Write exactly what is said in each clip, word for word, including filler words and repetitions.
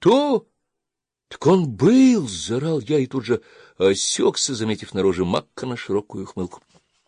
Что? Так он был, — заорал я и тут же осекся, заметив на роже Маккана широкую ухмылку.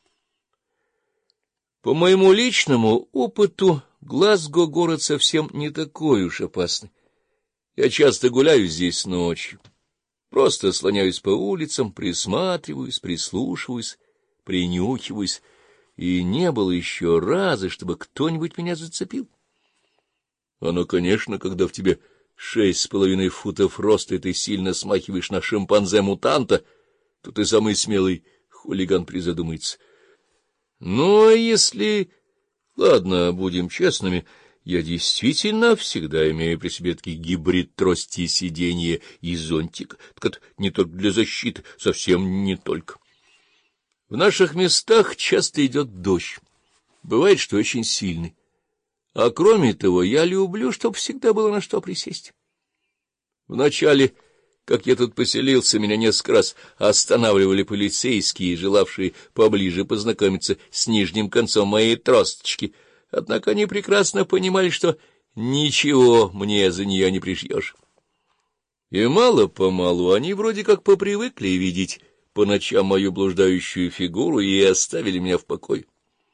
По моему личному опыту, Глазго — город совсем не такой уж опасный. Я часто гуляю здесь ночью, просто слоняюсь по улицам, присматриваюсь, прислушиваюсь, принюхиваюсь, и не было еще раза, чтобы кто-нибудь меня зацепил. Оно, конечно, когда в тебе шесть с половиной футов роста, и ты сильно смахиваешь на шимпанзе-мутанта, то ты самый смелый хулиган призадумается. Ну, а если... Ладно, будем честными, я действительно всегда имею при себе такие гибрид трости, сиденья и зонтика. Так это не только для защиты, совсем не только. В наших местах часто идет дождь. Бывает, что очень сильный. А кроме того, я люблю, чтобы всегда было на что присесть. Вначале, как я тут поселился, меня несколько раз останавливали полицейские, желавшие поближе познакомиться с нижним концом моей тросточки. Однако они прекрасно понимали, что ничего мне за нее не пришьешь. И мало-помалу они вроде как попривыкли видеть по ночам мою блуждающую фигуру и оставили меня в покое.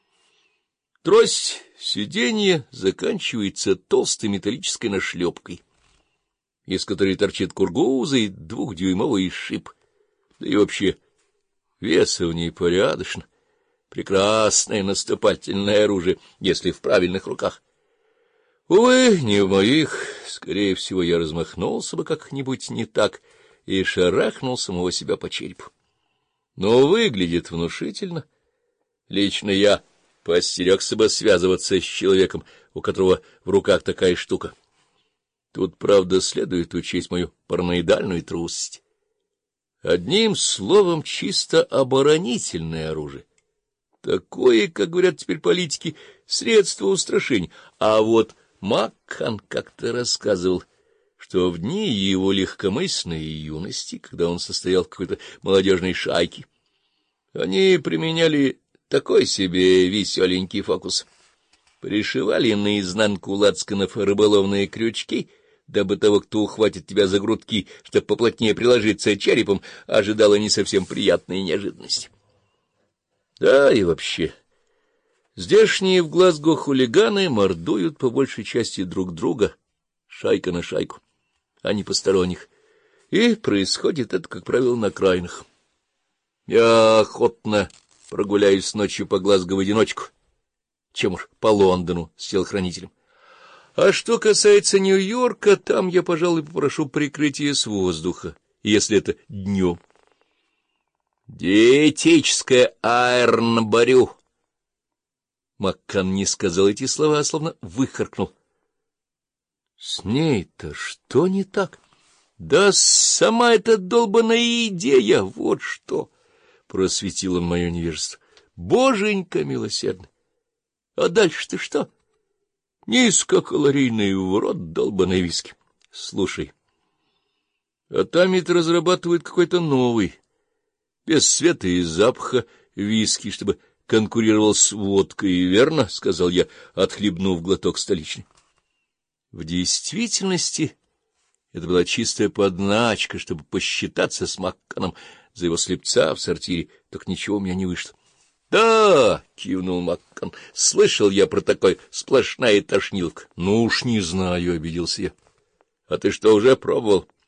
Трость сиденья заканчивается толстой металлической нашлепкой, из которой торчит кургуза и двухдюймовый шип. Да и вообще веса в ней порядочно. Прекрасное наступательное оружие, если в правильных руках. Увы, не в моих. Скорее всего, я размахнулся бы как-нибудь не так и шарахнул самого себя по черепу. Но выглядит внушительно. Лично я поостерегся бы связываться с человеком, у которого в руках такая штука. Тут, правда, следует учесть мою параноидальную трусость. Одним словом, чисто оборонительное оружие. Такое, как говорят теперь политики, средство устрашения. А вот Маккан как-то рассказывал, что в дни его легкомысленной юности, когда он состоял в какой-то молодежной шайке, они применяли такой себе веселенький фокус. Пришивали наизнанку лацканов рыболовные крючки, дабы того, кто ухватит тебя за грудки, чтобы поплотнее приложиться черепом, ожидала не совсем приятной неожиданности. Да и вообще, здешние в Глазго хулиганы мордуют по большей части друг друга, шайка на шайку, а не посторонних. И происходит это, как правило, на окраинах. Я охотно прогуляюсь ночью по Глазго в одиночку, чем уж по Лондону с телохранителем. А что касается Нью-Йорка, там я, пожалуй, попрошу прикрытия с воздуха, если это днем. Диетическое аэрнбарю. Маккан не сказал эти слова, а словно выхаркнул. С ней-то что не так? Да сама эта долбаная идея, вот что! Просветил он мое невежество. Боженька милосердный! А дальше-то что? Низкокалорийный урод долбаной виски. Слушай, а там ведь разрабатывают какой-то новый, без света и запаха виски, чтобы конкурировал с водкой, верно? — сказал я, отхлебнув глоток столичный. В действительности это была чистая подначка, чтобы посчитаться с Макканом за его слепца в сортире, так ничего у меня не вышло. — Да, — кивнул Маккан, — слышал я про такой, сплошная тошниловка. — Ну уж не знаю, — обиделся я. — А ты что, уже пробовал?